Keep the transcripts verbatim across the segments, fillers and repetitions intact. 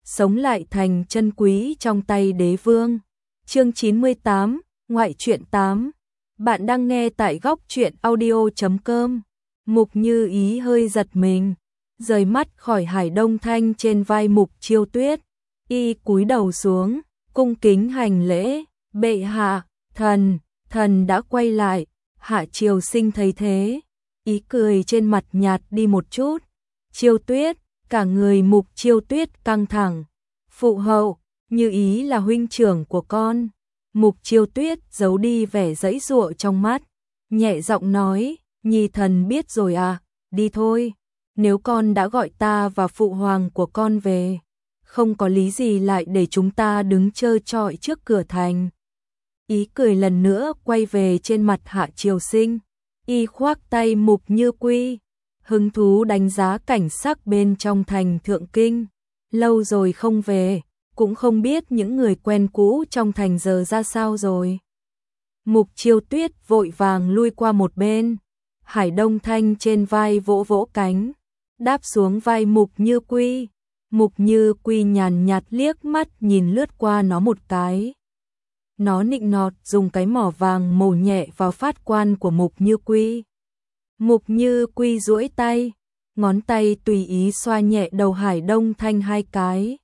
sống lại thành chân quý trong tay đế vương. Chương chín mươi tám, ngoại truyện tám. Bạn đang nghe tại góc truyện audio chấm com. Mục Như Ý hơi giật mình, rời mắt khỏi Hải Đông Thanh trên vai Mục Chiêu Tuyết, y cúi đầu xuống, cung kính hành lễ, bệ hạ, thần, thần đã quay lại. Hạ Triều Sinh thấy thế, ý cười trên mặt nhạt đi một chút. Chiêu Tuyết, cả người Mục Chiêu Tuyết căng thẳng. Phụ hậu, Như Ý là huynh trưởng của con. Mục Chiêu Tuyết giấu đi vẻ giãy giụa trong mắt, nhẹ giọng nói, nhi thần biết rồi à, đi thôi. Nếu con đã gọi ta và phụ hoàng của con về, không có lý gì lại để chúng ta đứng trơ trọi trước cửa thành. Ý cười lần nữa quay về trên mặt Hạ Triều Sinh, y khoác tay Mục Như Quy, hứng thú đánh giá cảnh sắc bên trong thành Thượng Kinh. Lâu rồi không về, cũng không biết những người quen cũ trong thành giờ ra sao rồi. Mục Chiêu Tuyết vội vàng lui qua một bên, Hải Đông Thanh trên vai vỗ vỗ cánh, đáp xuống vai Mục Như Quy. Mục Như Quy nhàn nhạt liếc mắt nhìn lướt qua nó một cái. Nó nịnh nọt dùng cái mỏ vàng mổ nhẹ vào phát quan của Mục Như Quy. Mục Như Quy duỗi tay, ngón tay tùy ý xoa nhẹ đầu Hải Đông Thanh hai cái.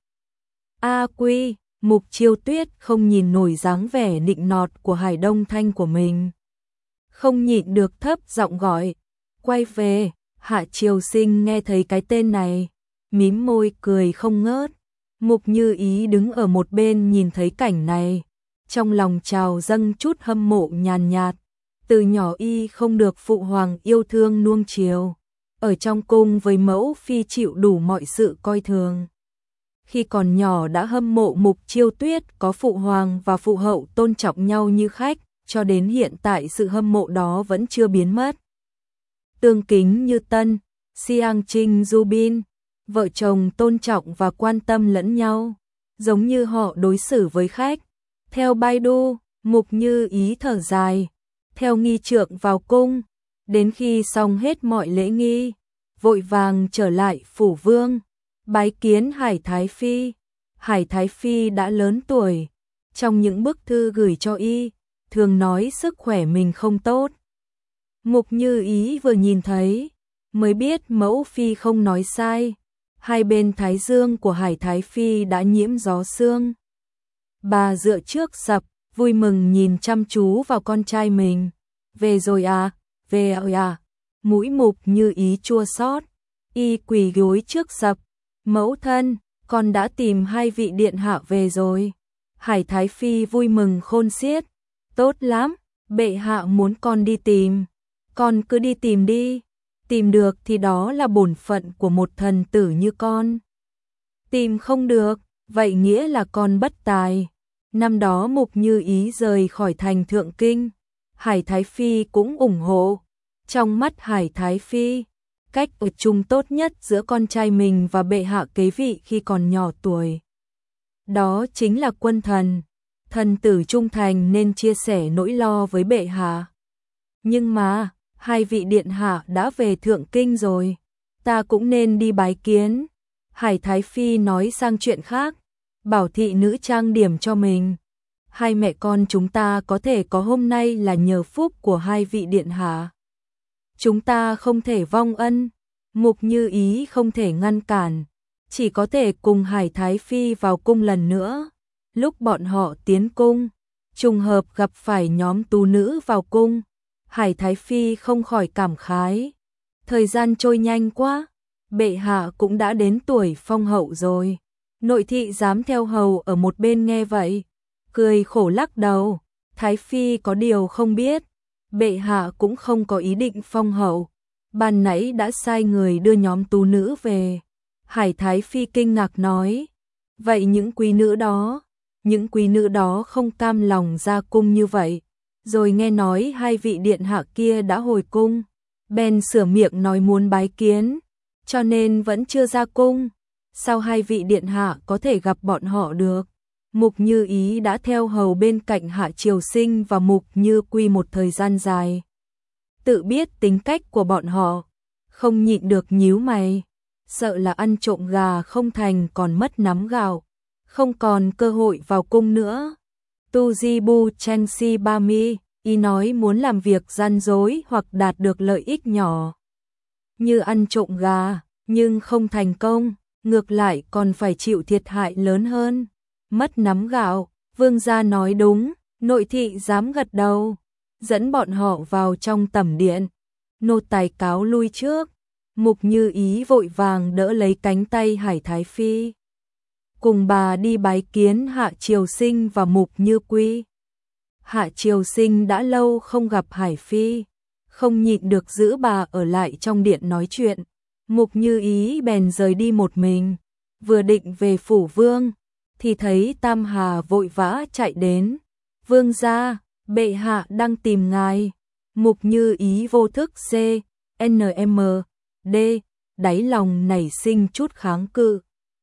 A Quy, Mục Chiêu Tuyết không nhìn nổi dáng vẻ nịnh nọt của Hải Đông Thanh của mình, không nhịn được thấp giọng gọi, quay về. Hạ Triều Sinh nghe thấy cái tên này, mím môi cười không ngớt. Mục Như Ý đứng ở một bên nhìn thấy cảnh này, trong lòng trào dâng chút hâm mộ nhàn nhạt. Từ nhỏ y không được phụ hoàng yêu thương nuông chiều, ở trong cung với mẫu phi chịu đủ mọi sự coi thường. Khi còn nhỏ đã hâm mộ Mục Chiêu Tuyết có phụ hoàng và phụ hậu tôn trọng nhau như khách, cho đến hiện tại sự hâm mộ đó vẫn chưa biến mất. Tương kính như tân, Siang Trinh Du Bin, vợ chồng tôn trọng và quan tâm lẫn nhau, giống như họ đối xử với khách. Theo Baidu, Mục Như Ý thở dài, theo nghi trượng vào cung, đến khi xong hết mọi lễ nghi, vội vàng trở lại phủ vương, bái kiến Hải Thái Phi. Hải Thái Phi đã lớn tuổi, trong những bức thư gửi cho y, thường nói sức khỏe mình không tốt. Mục Như Ý vừa nhìn thấy, mới biết mẫu phi không nói sai, hai bên thái dương của Hải Thái Phi đã nhiễm gió sương. Bà dựa trước sập, vui mừng nhìn chăm chú vào con trai mình. Về rồi à, về rồi à. Mũi Mục Như Ý chua xót, y quỳ gối trước sập. Mẫu thân, con đã tìm hai vị điện hạ về rồi. Hải Thái Phi vui mừng khôn xiết. Tốt lắm, bệ hạ muốn con đi tìm, con cứ đi tìm đi. Tìm được thì đó là bổn phận của một thần tử như con. Tìm không được, vậy nghĩa là con bất tài. Năm đó Mục Như Ý rời khỏi thành Thượng Kinh, Hải Thái Phi cũng ủng hộ. Trong mắt Hải Thái Phi, cách ở chung tốt nhất giữa con trai mình và bệ hạ kế vị khi còn nhỏ tuổi, đó chính là quân thần. Thần tử trung thành nên chia sẻ nỗi lo với bệ hạ. Nhưng mà, hai vị điện hạ đã về Thượng Kinh rồi, ta cũng nên đi bái kiến. Hải Thái Phi nói sang chuyện khác, bảo thị nữ trang điểm cho mình. Hai mẹ con chúng ta có thể có hôm nay là nhờ phúc của hai vị điện hạ. Chúng ta không thể vong ân. Mục Như Ý không thể ngăn cản, chỉ có thể cùng Hải Thái Phi vào cung lần nữa. Lúc bọn họ tiến cung, trùng hợp gặp phải nhóm tú nữ vào cung. Hải Thái Phi không khỏi cảm khái, thời gian trôi nhanh quá, bệ hạ cũng đã đến tuổi phong hậu rồi. Nội thị dám theo hầu ở một bên nghe vậy, cười khổ lắc đầu. Thái Phi có điều không biết, bệ hạ cũng không có ý định phong hậu, ban nãy đã sai người đưa nhóm tú nữ về. Hải Thái Phi kinh ngạc nói, vậy những quý nữ đó, những quý nữ đó không cam lòng ra cung như vậy, rồi nghe nói hai vị điện hạ kia đã hồi cung, bèn sửa miệng nói muốn bái kiến, cho nên vẫn chưa ra cung. Sao hai vị điện hạ có thể gặp bọn họ được? Mục Như Ý đã theo hầu bên cạnh Hạ Triều Sinh và Mục Như Quy một thời gian dài, tự biết tính cách của bọn họ, không nhịn được nhíu mày. sợ là ăn trộm gà không thành còn mất nắm gạo, không còn cơ hội vào cung nữa. Tujibu Chengxi Bami, y nói muốn làm việc gian dối hoặc đạt được lợi ích nhỏ như ăn trộm gà, nhưng không thành công, ngược lại còn phải chịu thiệt hại lớn hơn, mất nắm gạo. Vương gia nói đúng, nội thị dám gật đầu, dẫn bọn họ vào trong tẩm điện. Nô tài cáo lui trước. Mục Như Ý vội vàng đỡ lấy cánh tay Hải Thái Phi, cùng bà đi bái kiến Hạ Triều Sinh và Mục Như Quy. Hạ Triều Sinh đã lâu không gặp Hải Phi, không nhịn được giữ bà ở lại trong điện nói chuyện. Mục Như Ý bèn rời đi một mình, vừa định về phủ vương, thì thấy Tam Hà vội vã chạy đến. Vương gia, bệ hạ đang tìm ngài. Mục Như Ý vô thức C, N M, D, đáy lòng nảy sinh chút kháng cự.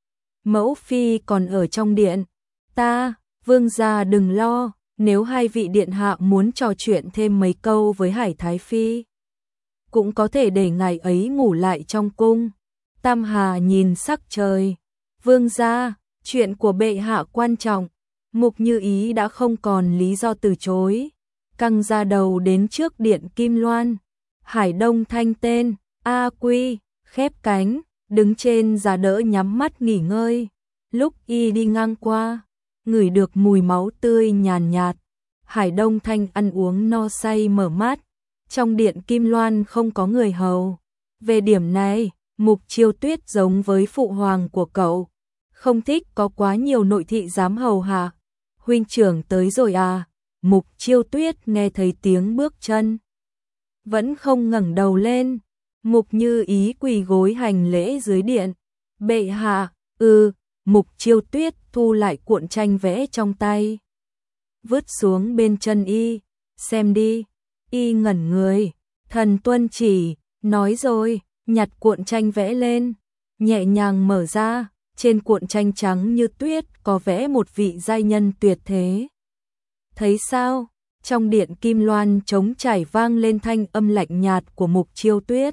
Mẫu phi còn ở trong điện. Ta, vương gia đừng lo, nếu hai vị điện hạ muốn trò chuyện thêm mấy câu với Hải Thái Phi, cũng có thể để ngài ấy ngủ lại trong cung. Tam Hà nhìn sắc trời. Vương gia, chuyện của bệ hạ quan trọng. Mục Như Ý đã không còn lý do từ chối, căng ra đầu đến trước điện Kim Loan. Hải Đông Thanh tên, A Quy, khép cánh, đứng trên giá đỡ nhắm mắt nghỉ ngơi. Lúc y đi ngang qua, ngửi được mùi máu tươi nhàn nhạt. Hải Đông Thanh ăn uống no say mở mắt. Trong điện Kim Loan không có người hầu. Về điểm này, Mục Chiêu Tuyết giống với phụ hoàng của cậu, không thích có quá nhiều nội thị dám hầu hạ. Huynh trưởng tới rồi à? Mục Chiêu Tuyết nghe thấy tiếng bước chân, vẫn không ngẩng đầu lên. Mục Như Ý quỳ gối hành lễ dưới điện. Bệ hạ, ừ. Mục Chiêu Tuyết thu lại cuộn tranh vẽ trong tay, vứt xuống bên chân y. Xem đi. Y ngẩn người. Thần tuân chỉ. Nói rồi, nhặt cuộn tranh vẽ lên, nhẹ nhàng mở ra. Trên cuộn tranh trắng như tuyết có vẽ một vị giai nhân tuyệt thế. Thấy sao? Trong điện Kim Loan trống trải vang lên thanh âm lạnh nhạt của Mục Chiêu Tuyết.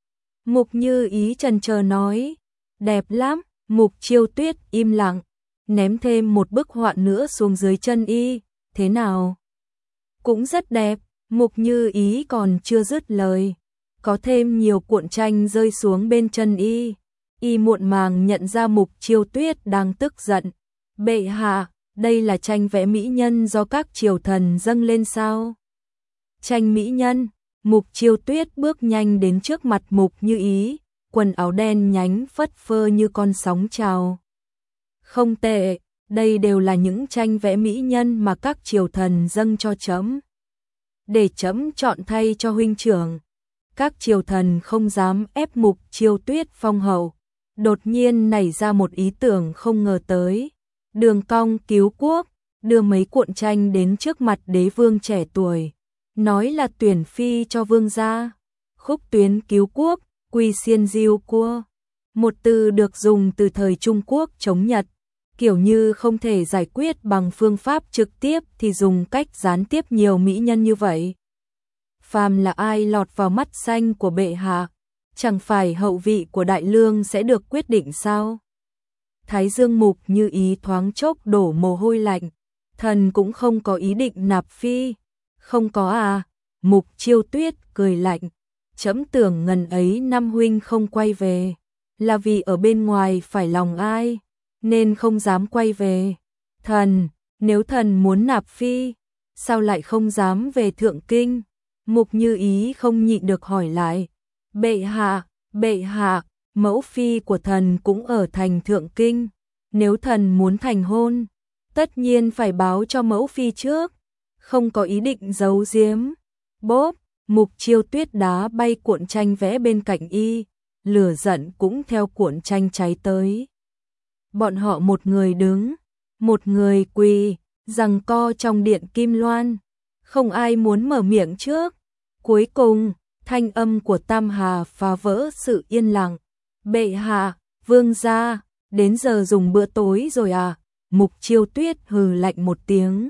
Mục Như Ý chần chờ nói, đẹp lắm. Mục Chiêu Tuyết im lặng, ném thêm một bức họa nữa xuống dưới chân y. Thế nào? Cũng rất đẹp. Mục Như Ý còn chưa dứt lời, có thêm nhiều cuộn tranh rơi xuống bên chân y. Y muộn màng nhận ra Mục Chiêu Tuyết đang tức giận. Bệ hạ, đây là tranh vẽ mỹ nhân do các triều thần dâng lên sao? Tranh mỹ nhân. Mục Chiêu Tuyết bước nhanh đến trước mặt Mục Như Ý, quần áo đen nhánh phất phơ như con sóng trào. Không tệ, đây đều là những tranh vẽ mỹ nhân mà các triều thần dâng cho trẫm, để trẫm chọn thay cho huynh trưởng. Các triều thần không dám ép Mục Chiêu Tuyết phong hậu, đột nhiên nảy ra một ý tưởng không ngờ tới. Đường Cong cứu quốc, đưa mấy cuộn tranh đến trước mặt đế vương trẻ tuổi, nói là tuyển phi cho vương gia. Khúc tuyến cứu quốc, quy xiên diêu cua, một từ được dùng từ thời Trung Quốc chống Nhật, kiểu như không thể giải quyết bằng phương pháp trực tiếp thì dùng cách gián tiếp nhiều mỹ nhân như vậy. Phàm là ai lọt vào mắt xanh của bệ hạ, chẳng phải hậu vị của đại lương sẽ được quyết định sao? Thái dương Mục Như Ý thoáng chốc đổ mồ hôi lạnh. Thần cũng không có ý định nạp phi. Không có à? Mục Chiêu Tuyết cười lạnh. Trẫm tưởng ngần ấy năm huynh không quay về, là vì ở bên ngoài phải lòng ai, nên không dám quay về. Thần, nếu thần muốn nạp phi, sao lại không dám về Thượng Kinh? Mục Như Ý không nhịn được hỏi lại. Bệ hạ, bệ hạ, mẫu phi của thần cũng ở thành Thượng Kinh. Nếu thần muốn thành hôn, tất nhiên phải báo cho mẫu phi trước, không có ý định giấu giếm. Bốp, Mục Chiêu Tuyết đá bay cuộn tranh vẽ bên cạnh y, lửa giận cũng theo cuộn tranh cháy tới. Bọn họ một người đứng, một người quỳ, giằng co trong điện Kim Loan, không ai muốn mở miệng trước. Cuối cùng, thanh âm của Tam Hà phá vỡ sự yên lặng. Bệ hạ, vương gia, đến giờ dùng bữa tối rồi à? Mục Chiêu Tuyết hừ lạnh một tiếng,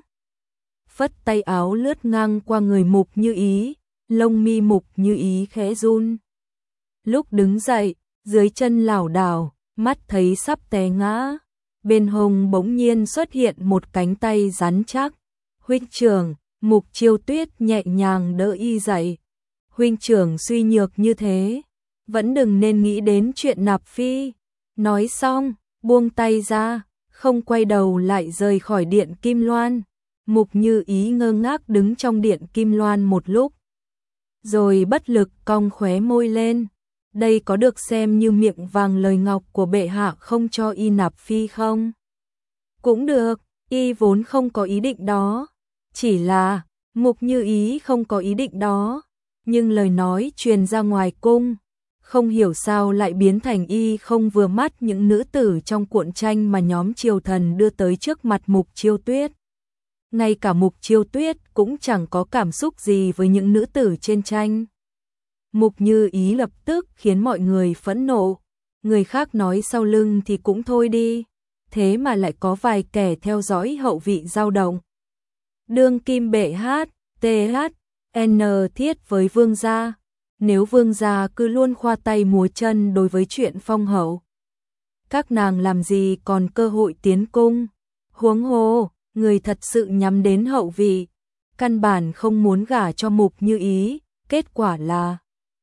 phất tay áo lướt ngang qua người Mục Như Ý, lông mi Mục Như Ý khẽ run. Lúc đứng dậy, dưới chân lảo đảo, mắt thấy sắp té ngã. Bên hông bỗng nhiên xuất hiện một cánh tay rắn chắc. Huynh trưởng, Mục Chiêu Tuyết nhẹ nhàng đỡ y dậy. Huynh trưởng suy nhược như thế, vẫn đừng nên nghĩ đến chuyện nạp phi. Nói xong, buông tay ra, không quay đầu lại rời khỏi điện Kim Loan. Mục Như Ý ngơ ngác đứng trong điện Kim Loan một lúc, rồi bất lực cong khóe môi lên. Đây có được xem như miệng vàng lời ngọc của bệ hạ không cho y nạp phi không? Cũng được, y vốn không có ý định đó. Chỉ là, Mục Như Ý không có ý định đó. Nhưng lời nói truyền ra ngoài cung, không hiểu sao lại biến thành y không vừa mắt những nữ tử trong cuộn tranh mà nhóm triều thần đưa tới trước mặt Mục Chiêu Tuyết. Ngay cả Mục Chiêu Tuyết cũng chẳng có cảm xúc gì với những nữ tử trên tranh. Mục Như Ý lập tức khiến mọi người phẫn nộ. Người khác nói sau lưng thì cũng thôi đi, thế mà lại có vài kẻ theo dõi hậu vị dao động. Đương kim bệ hát, tê hát, N thiết với vương gia. Nếu vương gia cứ luôn khoa tay múa chân đối với chuyện phong hậu, các nàng làm gì còn cơ hội tiến cung. Huống hồ, người thật sự nhắm đến hậu vị, căn bản không muốn gả cho Mục Như Ý. Kết quả là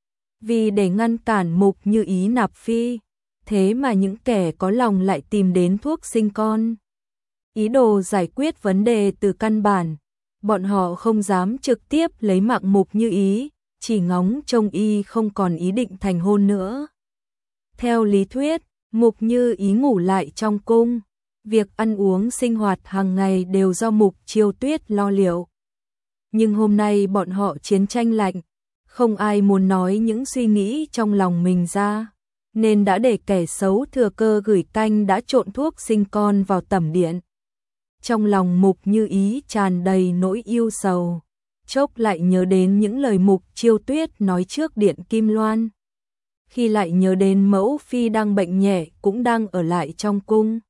vì để ngăn cản Mục Như Ý nạp phi, thế mà những kẻ có lòng lại tìm đến thuốc sinh con. Ý đồ giải quyết vấn đề từ căn bản, bọn họ không dám trực tiếp lấy mạng Mục Như Ý, chỉ ngóng trông y không còn ý định thành hôn nữa. Theo lý thuyết, Mục Như Ý ngủ lại trong cung, việc ăn uống sinh hoạt hàng ngày đều do Mục Chiêu Tuyết lo liệu. Nhưng hôm nay bọn họ chiến tranh lạnh, không ai muốn nói những suy nghĩ trong lòng mình ra, nên đã để kẻ xấu thừa cơ gửi canh đã trộn thuốc sinh con vào tẩm điện. Trong lòng Mục Như Ý tràn đầy nỗi yêu sầu, chốc lại nhớ đến những lời Mục Chiêu Tuyết nói trước điện Kim Loan. Khi lại nhớ đến mẫu phi đang bệnh nhẹ cũng đang ở lại trong cung.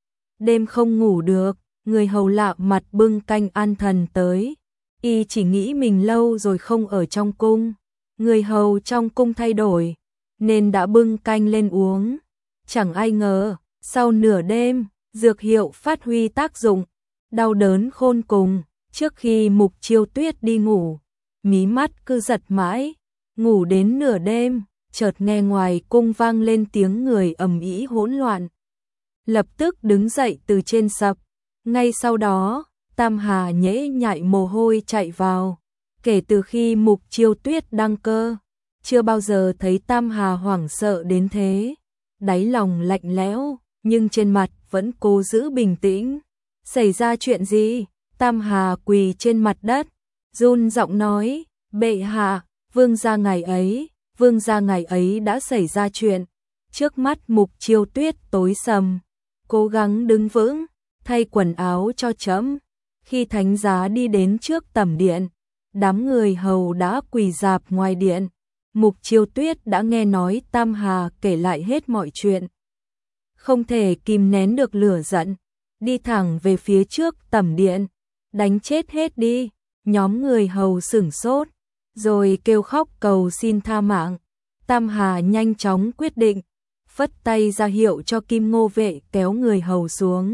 Đêm không ngủ được, người hầu lạ mặt bưng canh an thần tới. Y chỉ nghĩ mình lâu rồi không ở trong cung, người hầu trong cung thay đổi, nên đã bưng canh lên uống. Chẳng ai ngờ, sau nửa đêm, dược hiệu phát huy tác dụng, đau đớn khôn cùng. Trước khi Mục Chiêu Tuyết đi ngủ, mí mắt cứ giật mãi, ngủ đến nửa đêm, chợt nghe ngoài cung vang lên tiếng người ầm ĩ hỗn loạn. Lập tức đứng dậy từ trên sập, ngay sau đó, Tam Hà nhễ nhại mồ hôi chạy vào. Kể từ khi Mục Chiêu Tuyết đăng cơ, chưa bao giờ thấy Tam Hà hoảng sợ đến thế. Đáy lòng lạnh lẽo, nhưng trên mặt vẫn cố giữ bình tĩnh. Xảy ra chuyện gì? Tam Hà quỳ trên mặt đất, run giọng nói, bệ hạ, vương gia ngày ấy, vương gia ngày ấy đã xảy ra chuyện. Trước mắt Mục Chiêu Tuyết tối sầm, cố gắng đứng vững, thay quần áo cho trẫm. Khi thánh giá đi đến trước tẩm điện, đám người hầu đã quỳ rạp ngoài điện. Mục Chiêu Tuyết đã nghe nói Tam Hà kể lại hết mọi chuyện, không thể kìm nén được lửa giận, đi thẳng về phía trước tẩm điện. Đánh chết hết đi. Nhóm người hầu sửng sốt, rồi kêu khóc cầu xin tha mạng. Tam Hà nhanh chóng quyết định, phất tay ra hiệu cho Kim Ngô vệ kéo người hầu xuống.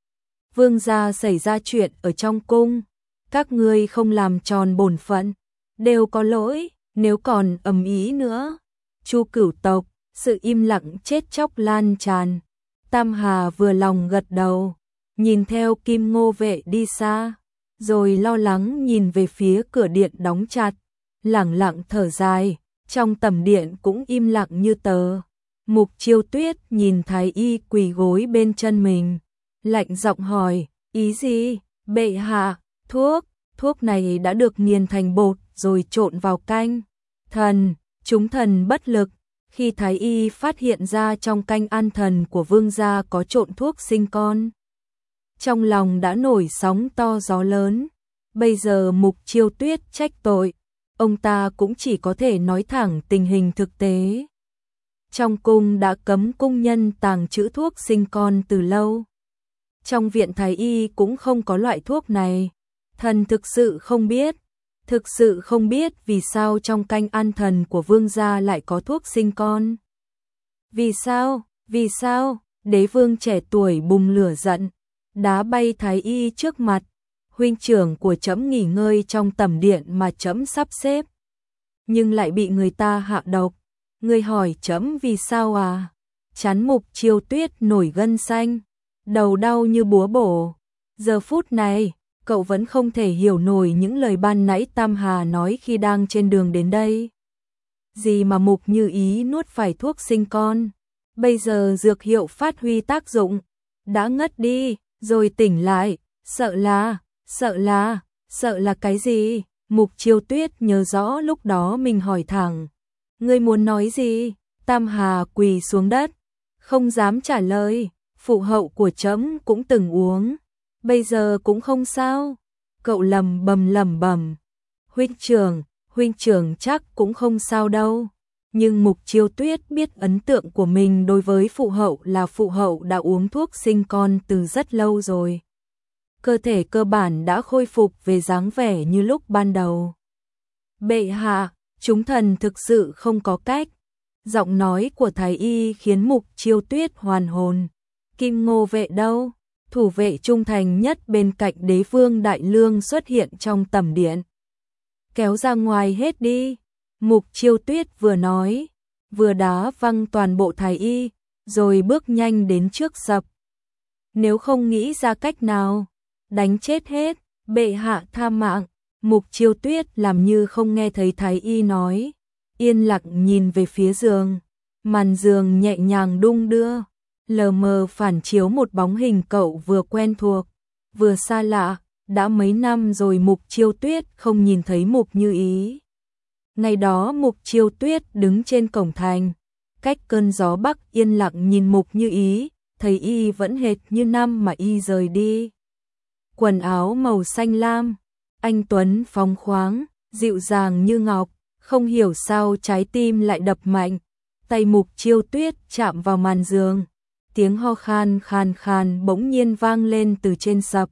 Vương gia xảy ra chuyện ở trong cung, các ngươi không làm tròn bổn phận, đều có lỗi. Nếu còn ầm ĩ nữa, Chu cửu tộc, sự im lặng chết chóc lan tràn. Tam Hà vừa lòng gật đầu, nhìn theo Kim Ngô vệ đi xa, rồi lo lắng nhìn về phía cửa điện đóng chặt, lẳng lặng thở dài. Trong tẩm điện cũng im lặng như tờ. Mục Chiêu Tuyết nhìn Thái y quỳ gối bên chân mình, lạnh giọng hỏi, ý gì? Bệ hạ, thuốc, thuốc này đã được nghiền thành bột rồi trộn vào canh. Thần, chúng thần bất lực. Khi Thái y phát hiện ra trong canh an thần của vương gia có trộn thuốc sinh con, trong lòng đã nổi sóng to gió lớn. Bây giờ Mục Chiêu Tuyết trách tội, ông ta cũng chỉ có thể nói thẳng tình hình thực tế. Trong cung đã cấm cung nhân tàng trữ thuốc sinh con từ lâu. Trong viện Thái y cũng không có loại thuốc này. Thần thực sự không biết, thực sự không biết vì sao trong canh an thần của vương gia lại có thuốc sinh con. Vì sao, vì sao, đế vương trẻ tuổi bùng lửa giận, đá bay thái y trước mặt, huynh trưởng của trẫm nghỉ ngơi trong tẩm điện mà trẫm sắp xếp. Nhưng lại bị người ta hạ độc, người hỏi trẫm vì sao à? Trán Mục Chiêu Tuyết nổi gân xanh, đầu đau như búa bổ. Giờ phút này, cậu vẫn không thể hiểu nổi những lời ban nãy Tam Hà nói khi đang trên đường đến đây. Gì mà Mục Như Ý nuốt phải thuốc sinh con, bây giờ dược hiệu phát huy tác dụng, đã ngất đi, rồi tỉnh lại, sợ là, sợ là, sợ là cái gì? Mục Chiêu Tuyết nhớ rõ lúc đó mình hỏi thẳng, ngươi muốn nói gì? Tam Hà quỳ xuống đất, không dám trả lời, phụ hậu của trẫm cũng từng uống, bây giờ cũng không sao. Cậu lầm bầm lầm bầm, huynh trưởng, huynh trưởng chắc cũng không sao đâu. Nhưng Mục Chiêu Tuyết biết ấn tượng của mình đối với phụ hậu là phụ hậu đã uống thuốc sinh con từ rất lâu rồi. Cơ thể cơ bản đã khôi phục về dáng vẻ như lúc ban đầu. Bệ hạ, chúng thần thực sự không có cách. Giọng nói của Thái Y khiến Mục Chiêu Tuyết hoàn hồn. Kim Ngô vệ đâu? Thủ vệ trung thành nhất bên cạnh đế vương Đại Lương xuất hiện trong tẩm điện. Kéo ra ngoài hết đi. Mục Chiêu Tuyết vừa nói, vừa đá văng toàn bộ Thái Y, rồi bước nhanh đến trước sập. Nếu không nghĩ ra cách nào, đánh chết hết, bệ hạ tha mạng. Mục Chiêu Tuyết làm như không nghe thấy Thái Y nói, yên lặng nhìn về phía giường, màn giường nhẹ nhàng đung đưa, lờ mờ phản chiếu một bóng hình cậu vừa quen thuộc, vừa xa lạ, đã mấy năm rồi Mục Chiêu Tuyết không nhìn thấy Mục Như Ý. Ngày đó Mục Chiêu Tuyết đứng trên cổng thành, cách cơn gió bắc yên lặng nhìn Mục Như Ý, thấy y vẫn hệt như năm mà y rời đi. Quần áo màu xanh lam, anh tuấn phóng khoáng, dịu dàng như ngọc, không hiểu sao trái tim lại đập mạnh. Tay Mục Chiêu Tuyết chạm vào màn giường, tiếng ho khan khan khan bỗng nhiên vang lên từ trên sập.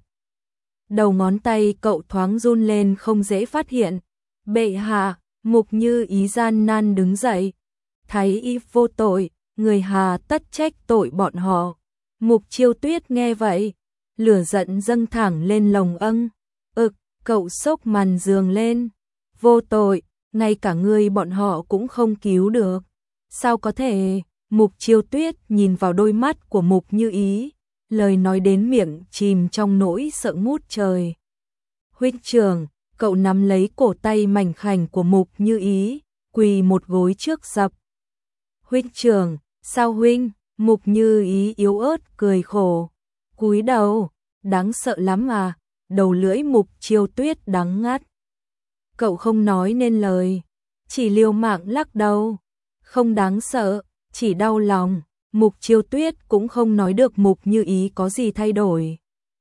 Đầu ngón tay cậu thoáng run lên không dễ phát hiện. Bệ hạ, Mục Như Ý gian nan đứng dậy. Thái y vô tội, người hà tất trách tội bọn họ. Mục Chiêu Tuyết nghe vậy, lửa giận dâng thẳng lên lồng âng. Ực, cậu xốc màn giường lên. Vô tội, ngay cả người bọn họ cũng không cứu được. Sao có thể? Mục Chiêu Tuyết nhìn vào đôi mắt của Mục Như Ý, lời nói đến miệng chìm trong nỗi sợ ngút trời. Huynh trưởng, cậu nắm lấy cổ tay mảnh khảnh của Mục Như Ý, quỳ một gối trước sập. Huynh trưởng, sao huynh? Mục Như Ý yếu ớt cười khổ, cúi đầu, đáng sợ lắm à? Đầu lưỡi Mục Chiêu Tuyết đắng ngắt. Cậu không nói nên lời, chỉ liều mạng lắc đầu. Không đáng sợ, chỉ đau lòng. Mục Chiêu Tuyết cũng không nói được Mục Như Ý có gì thay đổi.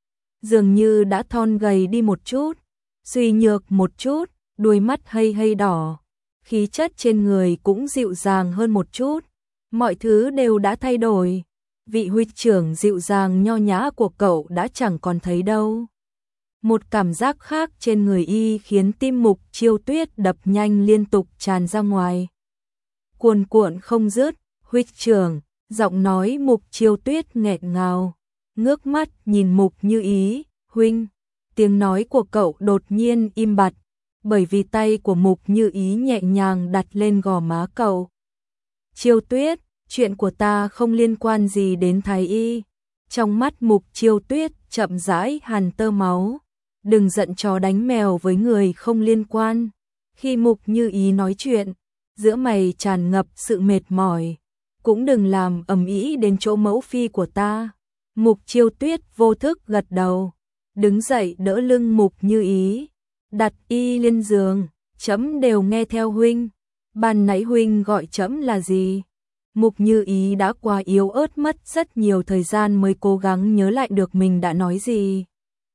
Dường như đã thon gầy đi một chút, suy nhược một chút, đuôi mắt hơi hơi đỏ. Khí chất trên người cũng dịu dàng hơn một chút. Mọi thứ đều đã thay đổi. Vị huynh trưởng dịu dàng nho nhã của cậu đã chẳng còn thấy đâu. Một cảm giác khác trên người y khiến tim Mục Chiêu Tuyết đập nhanh liên tục tràn ra ngoài. Cuồn cuộn không dứt, huynh trưởng, giọng nói Mục Chiêu Tuyết nghẹn ngào, ngước mắt nhìn Mục Như Ý, huynh. Tiếng nói của cậu đột nhiên im bặt, bởi vì tay của Mục Như Ý nhẹ nhàng đặt lên gò má cậu. Chiêu Tuyết, chuyện của ta không liên quan gì đến Thái y. Trong mắt Mục Chiêu Tuyết chậm rãi hằn tơ máu. Đừng giận chó đánh mèo với người không liên quan. Khi Mục Như Ý nói chuyện, giữa mày tràn ngập sự mệt mỏi. Cũng đừng làm ầm ĩ đến chỗ mẫu phi của ta. Mục Chiêu Tuyết vô thức gật đầu, đứng dậy đỡ lưng Mục Như Ý, đặt y lên giường. Trẫm đều nghe theo huynh. Ban nãy huynh gọi trẫm là gì? Mục Như Ý đã quá yếu ớt, mất rất nhiều thời gian mới cố gắng nhớ lại được mình đã nói gì.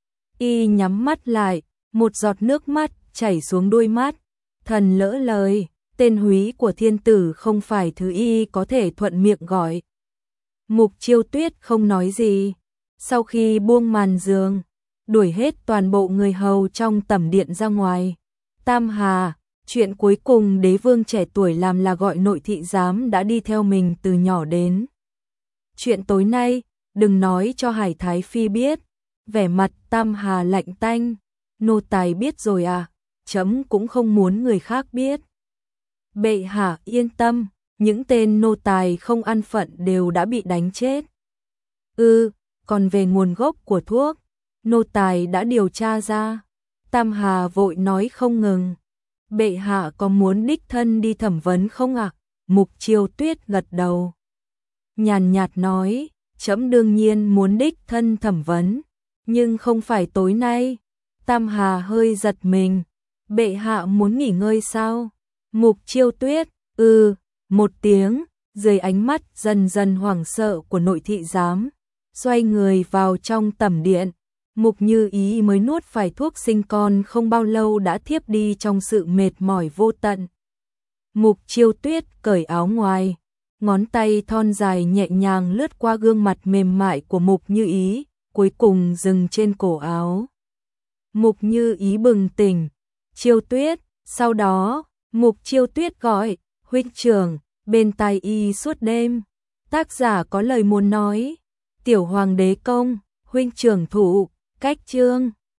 Y nhắm mắt lại, một giọt nước mắt chảy xuống đôi mắt. Thần lỡ lời, tên húy của thiên tử không phải thứ y có thể thuận miệng gọi. Mục Chiêu Tuyết không nói gì. Sau khi buông màn giường, đuổi hết toàn bộ người hầu trong tẩm điện ra ngoài. Tam Hà, Chuyện cuối cùng đế vương trẻ tuổi làm là gọi nội thị giám đã đi theo mình từ nhỏ đến. Chuyện tối nay, đừng nói cho Hải Thái Phi biết. Vẻ mặt Tam Hà lạnh tanh. Nô tài biết rồi à, chấm cũng không muốn người khác biết. Bệ hạ yên tâm, những tên nô tài không ăn phận đều đã bị đánh chết. Ừ, còn về nguồn gốc của thuốc, nô tài đã điều tra ra. Tam Hà vội nói không ngừng. Bệ hạ có muốn đích thân đi thẩm vấn không ạ? À? Mục Chiêu Tuyết gật đầu. Nhàn nhạt nói, trẫm đương nhiên muốn đích thân thẩm vấn, nhưng không phải tối nay. Tam Hà hơi giật mình. Bệ hạ muốn nghỉ ngơi sao? Mục Chiêu Tuyết, ừ, một tiếng, dưới ánh mắt dần dần hoảng sợ của nội thị giám, xoay người vào trong tẩm điện. Mục Như Ý mới nuốt phải thuốc sinh con không bao lâu đã thiếp đi trong sự mệt mỏi vô tận. Mục Chiêu Tuyết cởi áo ngoài, ngón tay thon dài nhẹ nhàng lướt qua gương mặt mềm mại của Mục Như Ý, cuối cùng dừng trên cổ áo. Mục Như Ý bừng tỉnh, Chiêu Tuyết, sau đó, Mục Chiêu Tuyết gọi, huynh trưởng, bên tai y suốt đêm. Tác giả có lời muốn nói, tiểu hoàng đế công, huynh trưởng thủ, cách chương.